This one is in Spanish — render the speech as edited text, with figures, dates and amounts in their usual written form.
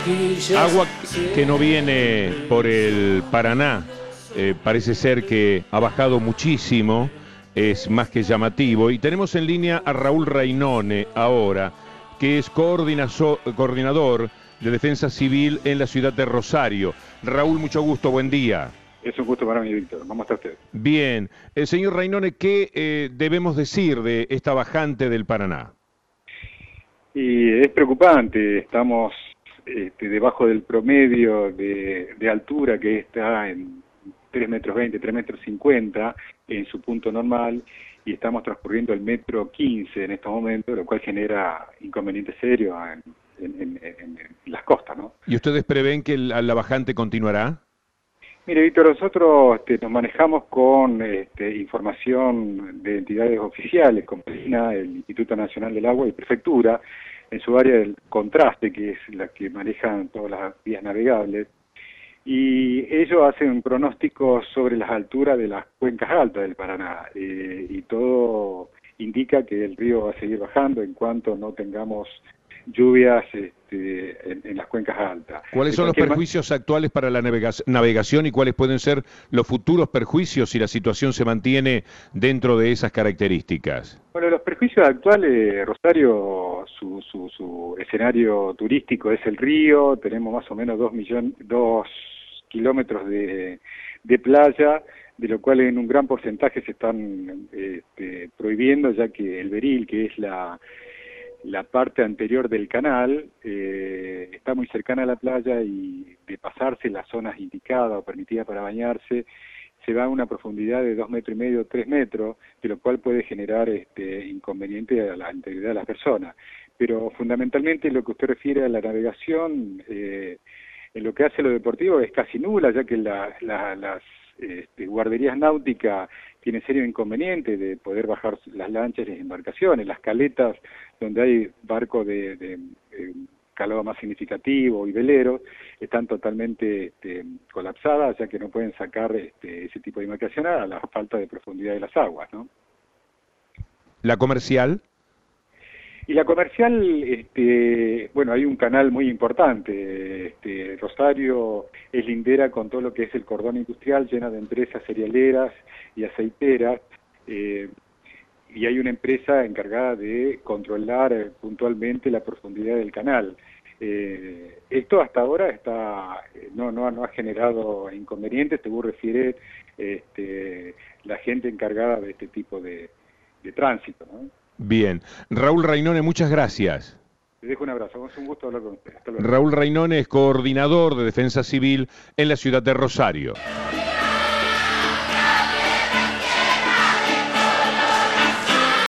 Agua que no viene por el Paraná, parece ser que ha bajado muchísimo, es más que llamativo. Y tenemos en línea a Raúl Rainone ahora, que es coordinador de Defensa Civil en la ciudad de Rosario. Raúl, mucho gusto, buen día. Es un gusto para mí, Víctor. ¿Cómo está usted? Bien. Señor Rainone, ¿qué debemos decir de esta bajante del Paraná? Y es preocupante, estamos debajo del promedio de altura, que está en 3,20 metros, 3,50 metros en su punto normal, y estamos transcurriendo el 1,15 metros en estos momentos, lo cual genera inconvenientes serios en las costas, ¿no? ¿Y ustedes prevén que la bajante continuará? Mire, Víctor, nosotros nos manejamos con información de entidades oficiales, como el Instituto Nacional del Agua y Prefectura, en su área del contraste, que es la que manejan todas las vías navegables, y ellos hacen un pronóstico sobre las alturas de las cuencas altas del Paraná, y todo indica que el río va a seguir bajando en cuanto no tengamos lluvias en las cuencas altas. ¿Cuáles son los perjuicios actuales para la navegación y cuáles pueden ser los futuros perjuicios si la situación se mantiene dentro de esas características? Bueno, los perjuicios actuales, Rosario, su escenario turístico es el río, tenemos más o menos 2 kilómetros de playa, de lo cual en un gran porcentaje se están prohibiendo, ya que el beril, que es la parte anterior del canal, está muy cercana a la playa, y de pasarse las zonas indicadas o permitidas para bañarse, se va a una profundidad de 2,5 metros, 3 metros, de lo cual puede generar inconveniente a la integridad de las personas. Pero fundamentalmente lo que usted refiere a la navegación, en lo que hace lo deportivo es casi nula, ya que las guarderías náuticas tienen serio inconveniente de poder bajar las lanchas y las embarcaciones. Las caletas donde hay barcos de calado más significativo y veleros están totalmente colapsadas, ya que no pueden sacar ese tipo de embarcaciones a la falta de profundidad de las aguas, ¿no? ¿La comercial? Y la comercial, bueno, hay un canal muy importante. Rosario es lindera con todo lo que es el cordón industrial, llena de empresas cerealeras y aceiteras, y hay una empresa encargada de controlar puntualmente la profundidad del canal. Esto hasta ahora no ha generado inconvenientes, según refiere la gente encargada de este tipo de tránsito, ¿no? Bien. Raúl Rainone, muchas gracias. Les dejo un abrazo, es un gusto hablar con ustedes. Hasta luego. Raúl Rainone es coordinador de Defensa Civil en la ciudad de Rosario.